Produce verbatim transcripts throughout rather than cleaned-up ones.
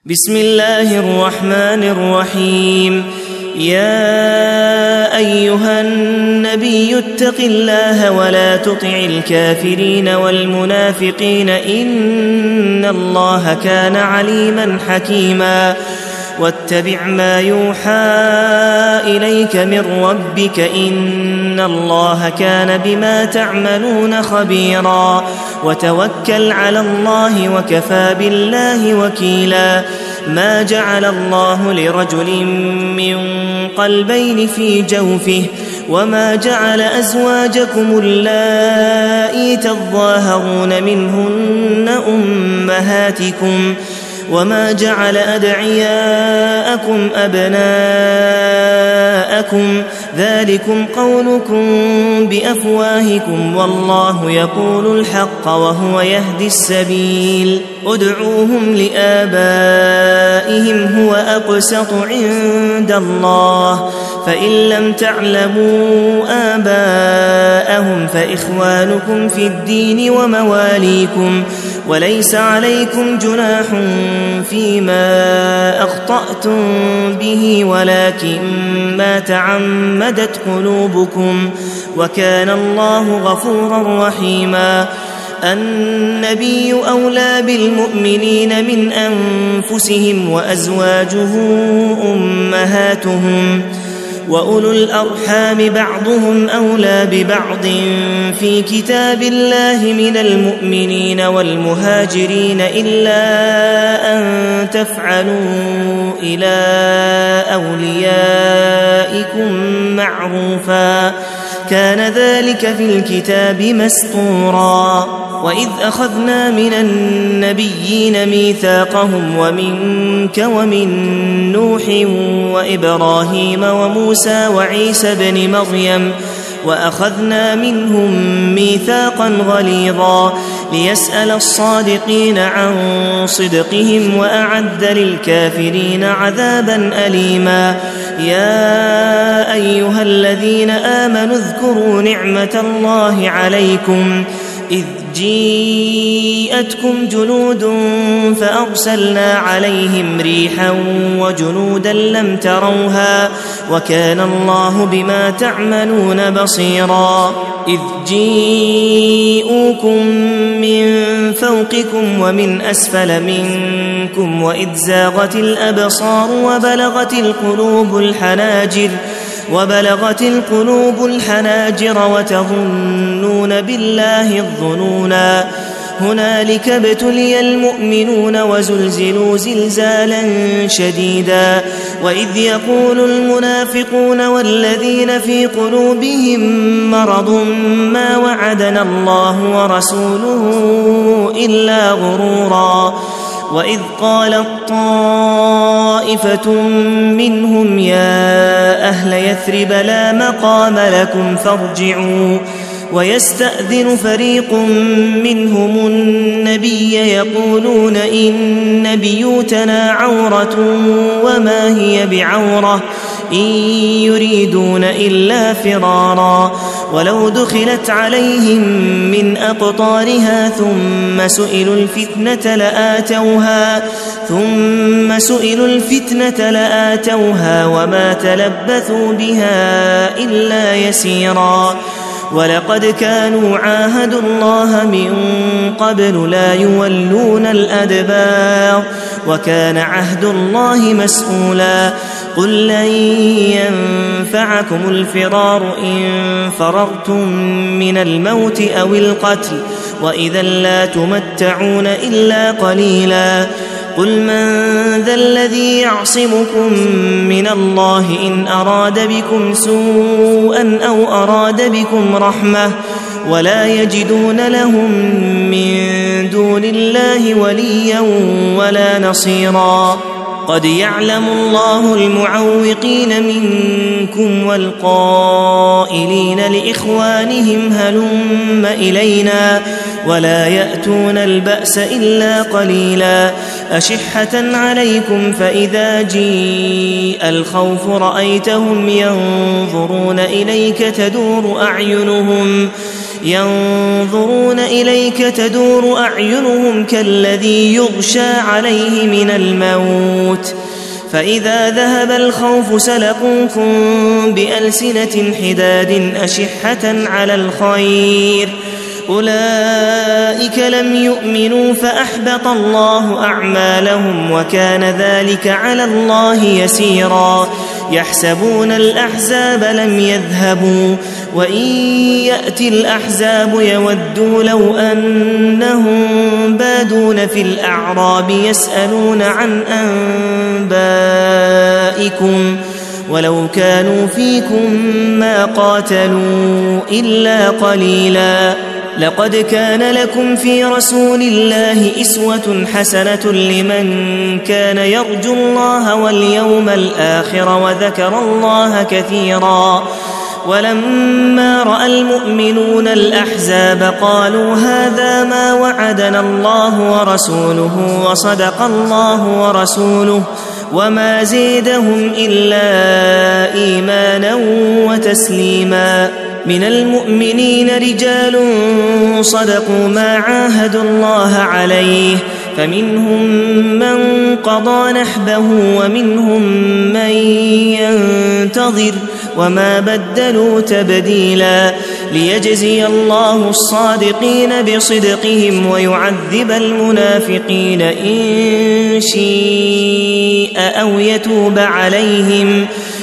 بسم الله الرحمن الرحيم. يا أيها النبي اتق الله ولا تطع الكافرين والمنافقين إن الله كان عليما حكيما. واتبع ما يوحى إليك من ربك إن الله كان بما تعملون خبيرا. وتوكل على الله وكفى بالله وكيلا. ما جعل الله لرجل من قلبين في جوفه وما جعل أزواجكم اللائي تظاهرون منهن أمهاتكم وما جعل أدعياءكم أبناءكم ذلكم قولكم بأفواهكم والله يقول الحق وهو يهدي السبيل. ادعوهم لآبائهم هو أقسط عند الله فإن لم تعلموا آباءهم فإخوانكم في الدين ومواليكم وليس عليكم جناح فيما أخطأتم به ولكن ما تعمدت قلوبكم وكان الله غفورا رحيما. النبي أولى بالمؤمنين من أنفسهم وأزواجه أمهاتهم وأولو الأرحام بعضهم أولى ببعض في كتاب الله من المؤمنين والمهاجرين إلا أن تفعلوا إلى أوليائكم معروفا كان ذلك في الكتاب مسطورا. وإذ أخذنا من النبيين ميثاقهم ومنك ومن نوح وإبراهيم وموسى وعيسى بن مريم وأخذنا منهم ميثاقا غليظا ليسأل الصادقين عن صدقهم وأعد للكافرين عذابا أليما. يا أيها الذين آمنوا اذكروا نعمة الله عليكم إذ جيءتكم جنود فأرسلنا عليهم ريحا وجنودا لم تروها وكان الله بما تعملون بصيرا. إذ جيءوكم من فوقكم ومن أسفل منكم وإذ زاغت الأبصار وبلغت القلوب الحناجر وبلغت القلوب الحناجر وتظنون بالله الظنونا. هنالك ابتلي المؤمنون وزلزلوا زلزالا شديدا. وإذ يقول المنافقون والذين في قلوبهم مرض ما وعدنا الله ورسوله إلا غرورا. وإذ قالت طائفة منهم يا أهل يثرب لا مقام لكم فارجعوا ويستأذن فريق منهم النبي يقولون إن بيوتنا عورة وما هي بعورة إن يريدون إلا فرارا. ولو دخلت عليهم من أقطارها ثم سئلوا الفتنة لآتوها ثم سئلوا الفتنة لآتوها وما تلبثوا بها إلا يسيرا. ولقد كانوا عاهدوا الله من قبل لا يولون الأدبار وكان عهد الله مسؤولا. قل لن ينفعكم الفرار إن فررتم من الموت أو القتل وإذا لا تمتعون إلا قليلا. قل من ذا الذي يعصمكم من الله إن أراد بكم سوءا أو أراد بكم رحمة ولا يجدون لهم من دون الله وليا ولا نصيرا. قد يعلم الله المعوقين منكم والقائلين لإخوانهم هلم إلينا ولا يأتون البأس إلا قليلا. أشحة عليكم فإذا جيء الخوف رأيتهم ينظرون إليك تدور أعينهم ينظرون إليك تدور أعينهم كالذي يغشى عليه من الموت فإذا ذهب الخوف سلقوكم بألسنة حداد أشحة على الخير أولئك لم يؤمنوا فأحبط الله أعمالهم وكان ذلك على الله يسيرا يحسبون الأحزاب لم يذهبوا وإن يأتي الأحزاب يودوا لو أنهم بادون في الأعراب يسألون عن أنبائكم ولو كانوا فيكم ما قاتلوا إلا قليلا لقد كان لكم في رسول الله أسوة حسنة لمن كان يرجو الله واليوم الآخر وذكر الله كثيرا ولما رأى المؤمنون الأحزاب قالوا هذا ما وعدنا الله ورسوله وصدق الله ورسوله وما زيدهم إلا إيمانا وتسليما من المؤمنين رجال صدقوا ما عاهدوا الله عليه فمنهم من قضى نحبه ومنهم من ينتظر وما بدلوا تبديلا ليجزي الله الصادقين بصدقهم ويعذب المنافقين إن شاء أو يتوب عليهم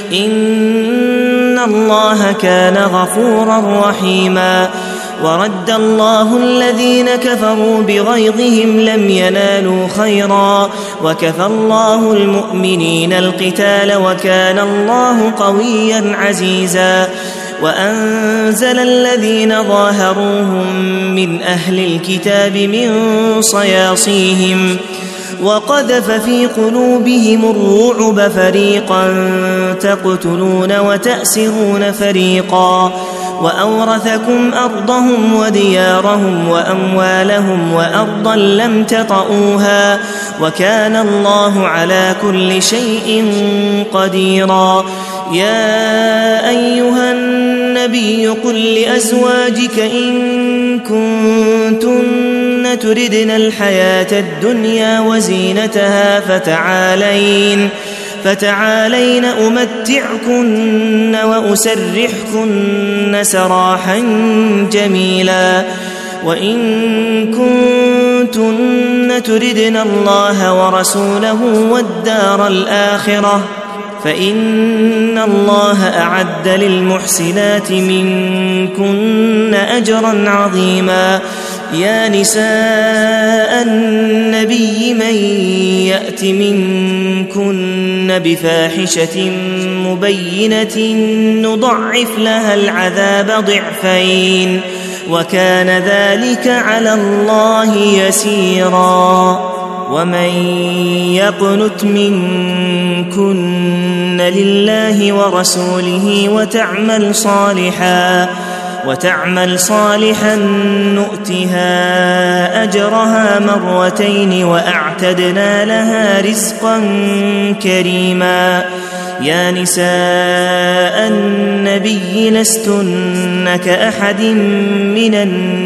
إن الله كان غفورا رحيما ورد الله الذين كفروا بغيظهم لم ينالوا خيرا وكفى الله المؤمنين القتال وكان الله قويا عزيزا وأنزل الذين ظاهروهم من أهل الكتاب من صياصيهم وقذف في قلوبهم الرعب فريقا تقتلون وتأسرون فريقا وأورثكم أرضهم وديارهم وأموالهم وأرضا لم تطئوها وكان الله على كل شيء قديرا يا أيها النبي قل لأزواجك إن كنتن تردن الحياة الدنيا وزينتها فتعالين فتعالين أمتعكن وأسرحكن سراحا جميلا وإن كنتن تردن الله ورسوله والدار الآخرة فإن الله أعد للمحسنات منكن أجرا عظيما يا نساء النبي من يأت منكن بفاحشة مبينة نضعف لها العذاب ضعفين وكان ذلك على الله يسيرا ومن يقنت منكن لله ورسوله وتعمل صالحا وتعمل صالحا نؤتها أجرها مرتين وأعتدنا لها رزقا كريما يا نساء النبي لستن كأحد من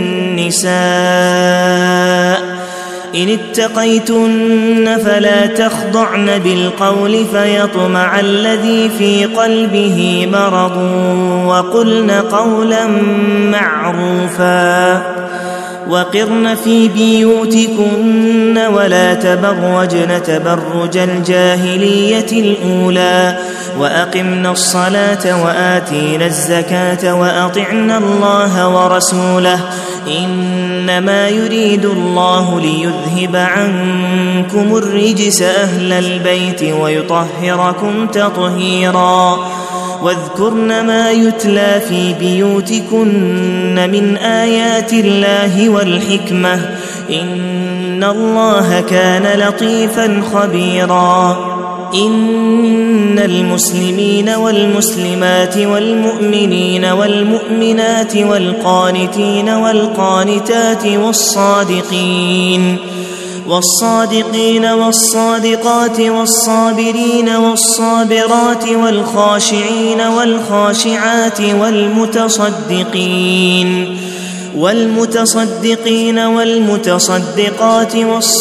النساء إن اتقيتن فلا تخضعن بالقول فيطمع الذي في قلبه مرض وقلن قولا معروفا وقرن في بيوتكن ولا تبرجن تبرج الجاهلية الأولى وأقمنا الصلاة وآتينا الزكاة وأطعنا الله ورسوله إنما يريد الله ليذهب عنكم الرجس أهل البيت ويطهركم تطهيرا واذكرن ما يتلى في بيوتكن من آيات الله والحكمة إن الله كان لطيفا خبيرا إن المسلمين والمسلمات والمؤمنين والمؤمنات والقانتين والقانتات والصادقين والصادقين والصادقات والصابرين والصابرات والخاشعين والخاشعات والمتصدقين والمتصدقين والمتصدقات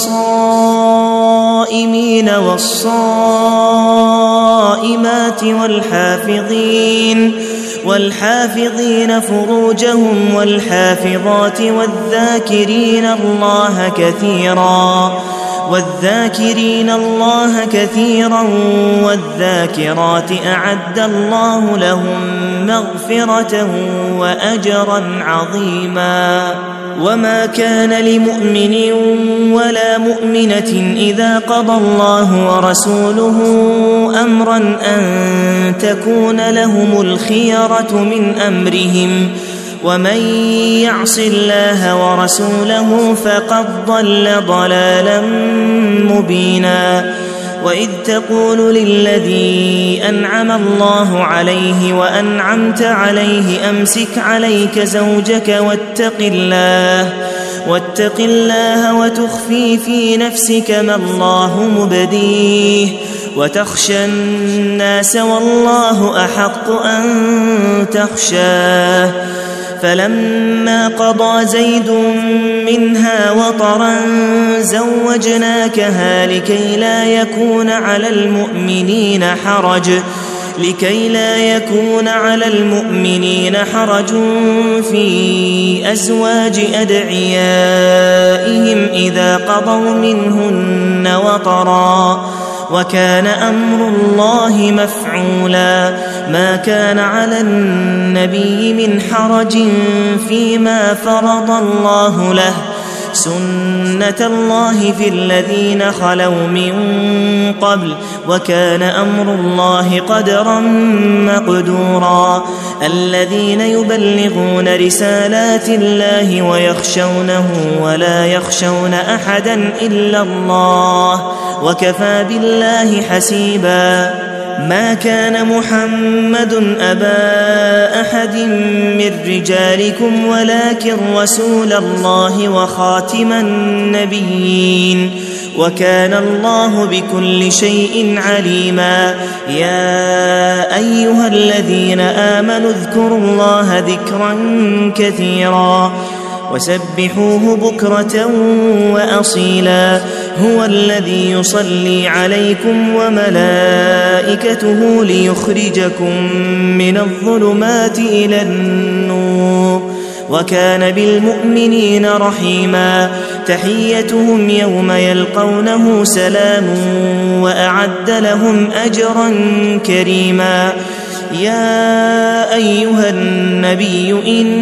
والصائمين والصائمات والحافظين والحافظين فروجهم والحافظات والذاكرين الله كثيرا والذاكرين الله كثيرا والذاكرات أعد الله لهم مغفرة وأجرا عظيما. وما كان لمؤمن ولا مؤمنة إذا قضى الله ورسوله أمرا أن تكون لهم الخيرة من أمرهم ومن يعص الله ورسوله فقد ضل ضلالا مبينا. وإذ تقول للذي أنعم الله عليه وأنعمت عليه أمسك عليك زوجك واتق الله واتق الله وتخفي في نفسك ما الله مبديه وتخشى الناس والله أحق أن تخشاه. فلما قضى زيد منها وطرا زوجناكها لكي لا يكون على المؤمنين حرج لكي لا يكون على المؤمنين حرج في أزواج أدعيائهم إذا قضوا منهن وطرا وكان أمر الله مفعولا. ما كان على النبي من حرج فيما فرض الله له سنة الله في الذين خلوا من قبل وكان أمر الله قدرا مقدورا. الذين يبلغون رسالات الله ويخشونه ولا يخشون أحدا إلا الله وكفى بالله حسيبا. ما كان محمد أبا أحد من رجالكم ولكن رسول الله وخاتم النبيين وكان الله بكل شيء عليما. يا أيها الذين آمنوا اذكروا الله ذكرا كثيرا وسبحوه بكرة وأصيلا. هو الذي يصلي عليكم وملائكته ليخرجكم من الظلمات إلى النور وكان بالمؤمنين رحيما. تحيتهم يوم يلقونه سلام وأعد لهم أجرا كريما. يا أيها النبي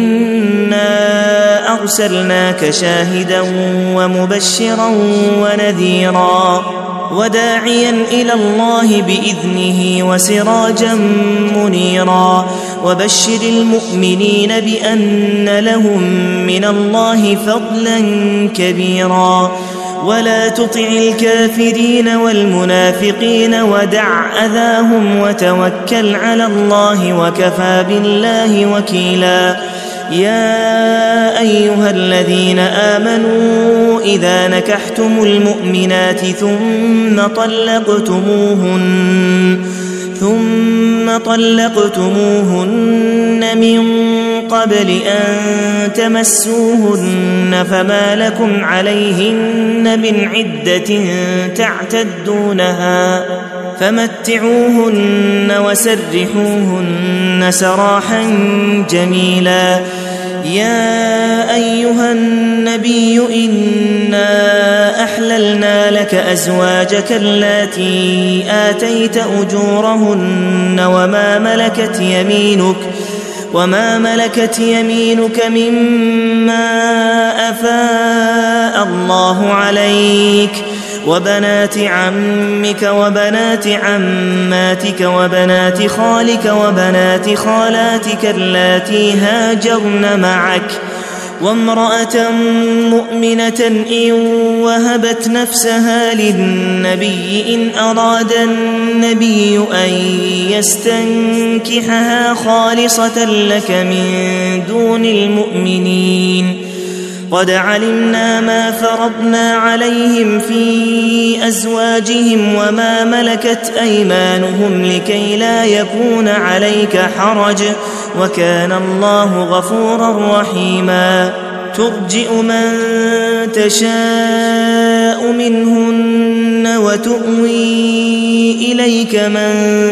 إنا أرسلناك شاهدا ومبشرا ونذيرا وداعيا إلى الله بإذنه وسراجا منيرا. وبشر المؤمنين بأن لهم من الله فضلا كبيرا. ولا تطع الكافرين والمنافقين ودع أذاهم وتوكل على الله وكفى بالله وكيلا. يا أيها الذين آمنوا إذا نكحتم المؤمنات ثم طلقتموهن ثم طلقتموهن من قبل أن تمسوهن فما لكم عليهن من عدة تعتدونها فمتعوهن وسرحوهن سراحا جميلا. يا أيها النبي إنا أحللنا لك أزواجك اللاتي آتيت أجورهن وما ملكت يمينك وما ملكت يمينك مما أفاء الله عليك وبنات عمك وبنات عماتك وبنات خالك وبنات خالاتك اللاتي هاجرن معك وامرأة مؤمنة إن وهبت نفسها للنبي إن أراد النبي أن يستنكحها خالصة لك من دون المؤمنين قد علمنا ما فرضنا عليهم في أزواجهم وما ملكت أيمانهم لكي لا يكون عليك حرج وكان الله غفورا رحيما ترجئ من تشاء منهن وتؤوي إليك من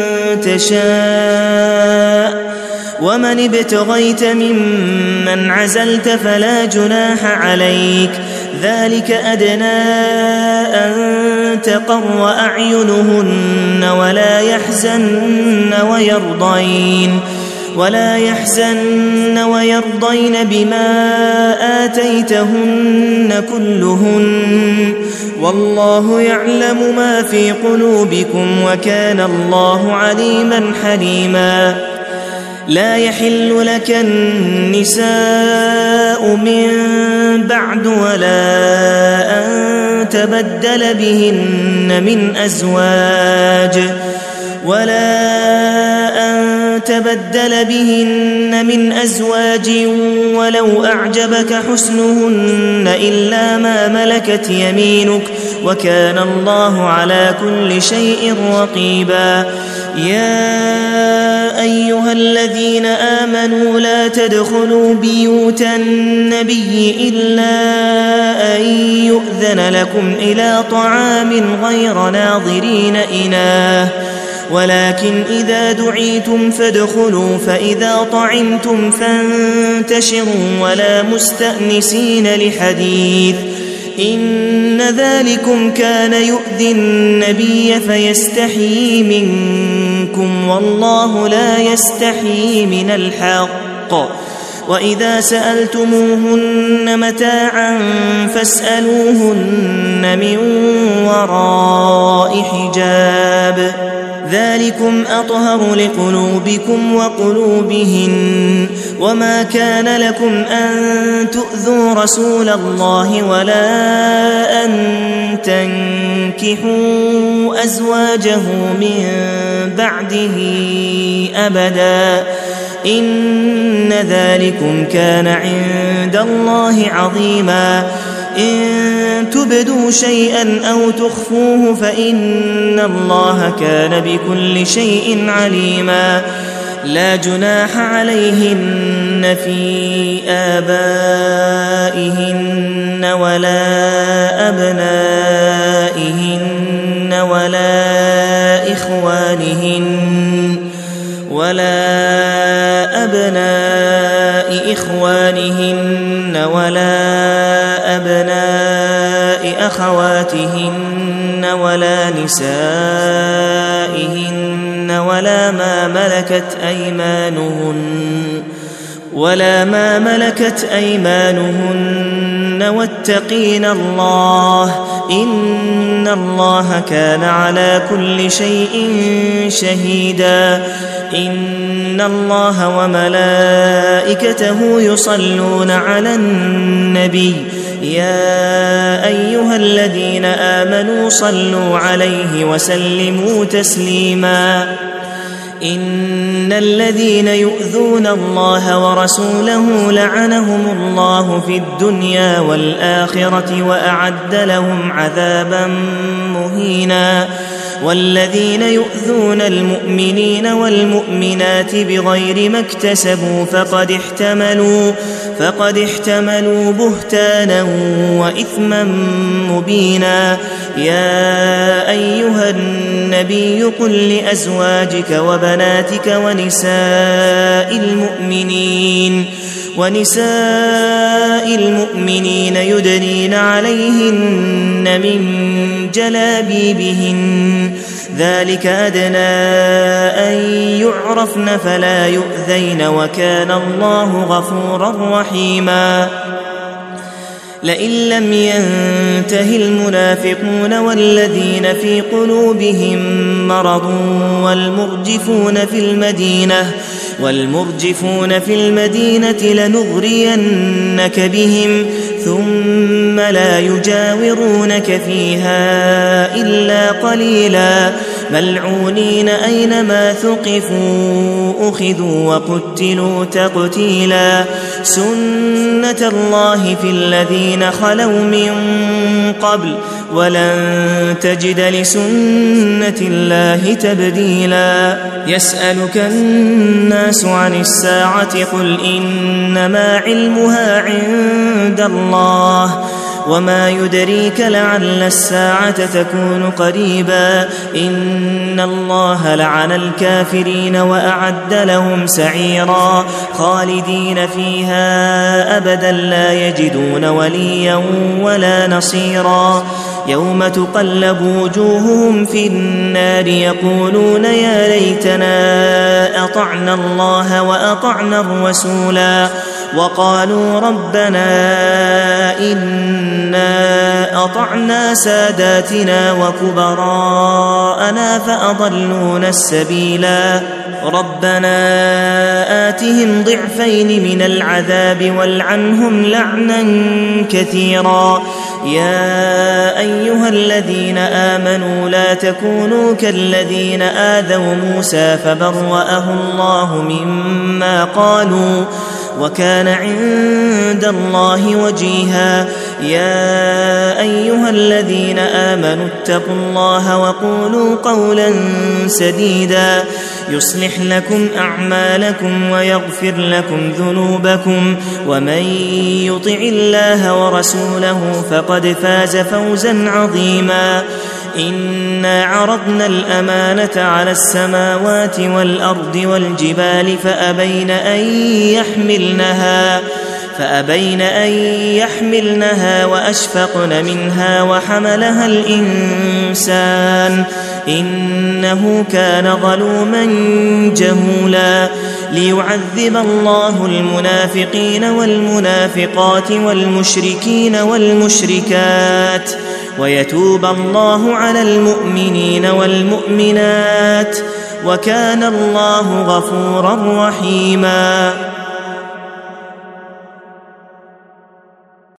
تشاء ومن ابتغيت ممن عزلت فلا جناح عليك ذلك أدنى أن تقر أعينهن ولا يحزن ويرضين ولا يحزن ويرضين بما آتيتهن كلهن والله يعلم ما في قلوبكم وكان الله عليما حليما لا يحل لك النساء من بعد ولا أن تبدل بهن من أزواج ولا أن تبدل بهن من أزواج ولو أعجبك حسنهن إلا ما ملكت يمينك وكان الله على كل شيء رقيبا يا أيها الذين آمنوا لا تدخلوا بيوت النبي إلا أن يؤذن لكم إلى طعام غير ناظرين إناه ولكن إذا دعيتم فادخلوا فإذا طعمتم فانتشروا ولا مستأنسين لحديث إن ذلكم كان يؤذي النبي فيستحيي منكم والله لا يستحيي من الحق وإذا سألتموهن متاعا فاسألوهن من وراء حجاب ذلكم أطهر لقلوبكم وقلوبهن وما كان لكم أن تؤذوا رسول الله ولا أن تنكحوا أزواجه من بعده أبدا إن ذلكم كان عند الله عظيما إن تبدوا شيئا أو تخفوه فإن الله كان بكل شيء عليما لا جناح عليهن في آبائهن ولا أبنائهن ولا إخوانهن ولا أبناء إخوانهن ولا أبناء أخواتهن ولا نسائهن ولا ما ملكت أيمانهن ولا ما ملكت أيمانهن واتقين الله إن الله كان على كل شيء شهيدا إن الله وملائكته يصلون على النبي يا أيها الذين آمنوا صلوا عليه وسلموا تسليما إن الذين يؤذون الله ورسوله لعنهم الله في الدنيا والآخرة وأعد لهم عذابا مهينا والذين يؤذون المؤمنين والمؤمنات بغير ما اكتسبوا فقد احتملوا فقد احتملوا بهتانا وإثما مبينا يا أيها النبي قل لأزواجك وبناتك ونساء المؤمنين ونساء المؤمنين يدنين عليهن من جلابيبهن ذلك أدنى أن يعرفن فلا يؤذين وكان الله غفورا رحيما لئن لم ينته المنافقون والذين في قلوبهم مرض والمرجفون في المدينة والمرجفون في المدينة لنغرينك بهم ثم لا يجاورونك فيها إلا قليلا ملعونين أينما ثقفوا أخذوا وقتلوا تقتيلا سنة الله في الذين خلوا من قبل ولن تجد لسنة الله تبديلا يسألك الناس عن الساعة قل إنما علمها عند الله وما يدريك لعل الساعة تكون قريبا إن الله لعن الكافرين وأعد لهم سعيرا خالدين فيها أبدا لا يجدون وليا ولا نصيرا يوم تقلب وجوههم في النار يقولون يا ليتنا أطعنا الله وأطعنا الرسولا وقالوا ربنا إنا أطعنا ساداتنا وكبراءنا فأضلونا السبيلا ربنا آتهم ضعفين من العذاب والعنهم لعنا كثيرا يا أيها الذين آمنوا لا تكونوا كالذين آذوا موسى فبرأه الله مما قالوا وكان عند الله وجيها يا أيها الذين آمنوا اتقوا الله وقولوا قولا سديدا يصلح لكم أعمالكم ويغفر لكم ذنوبكم ومن يطع الله ورسوله فقد فاز فوزا عظيما إنا عرضنا الأمانة على السماوات والأرض والجبال فأبين أن يحملنها فأبين أن يحملنها وأشفقن منها وحملها الإنسان إنه كان ظلوما جهولا ليعذب الله المنافقين والمنافقات والمشركين والمشركات ويتوب الله على المؤمنين والمؤمنات وكان الله غفورا رحيما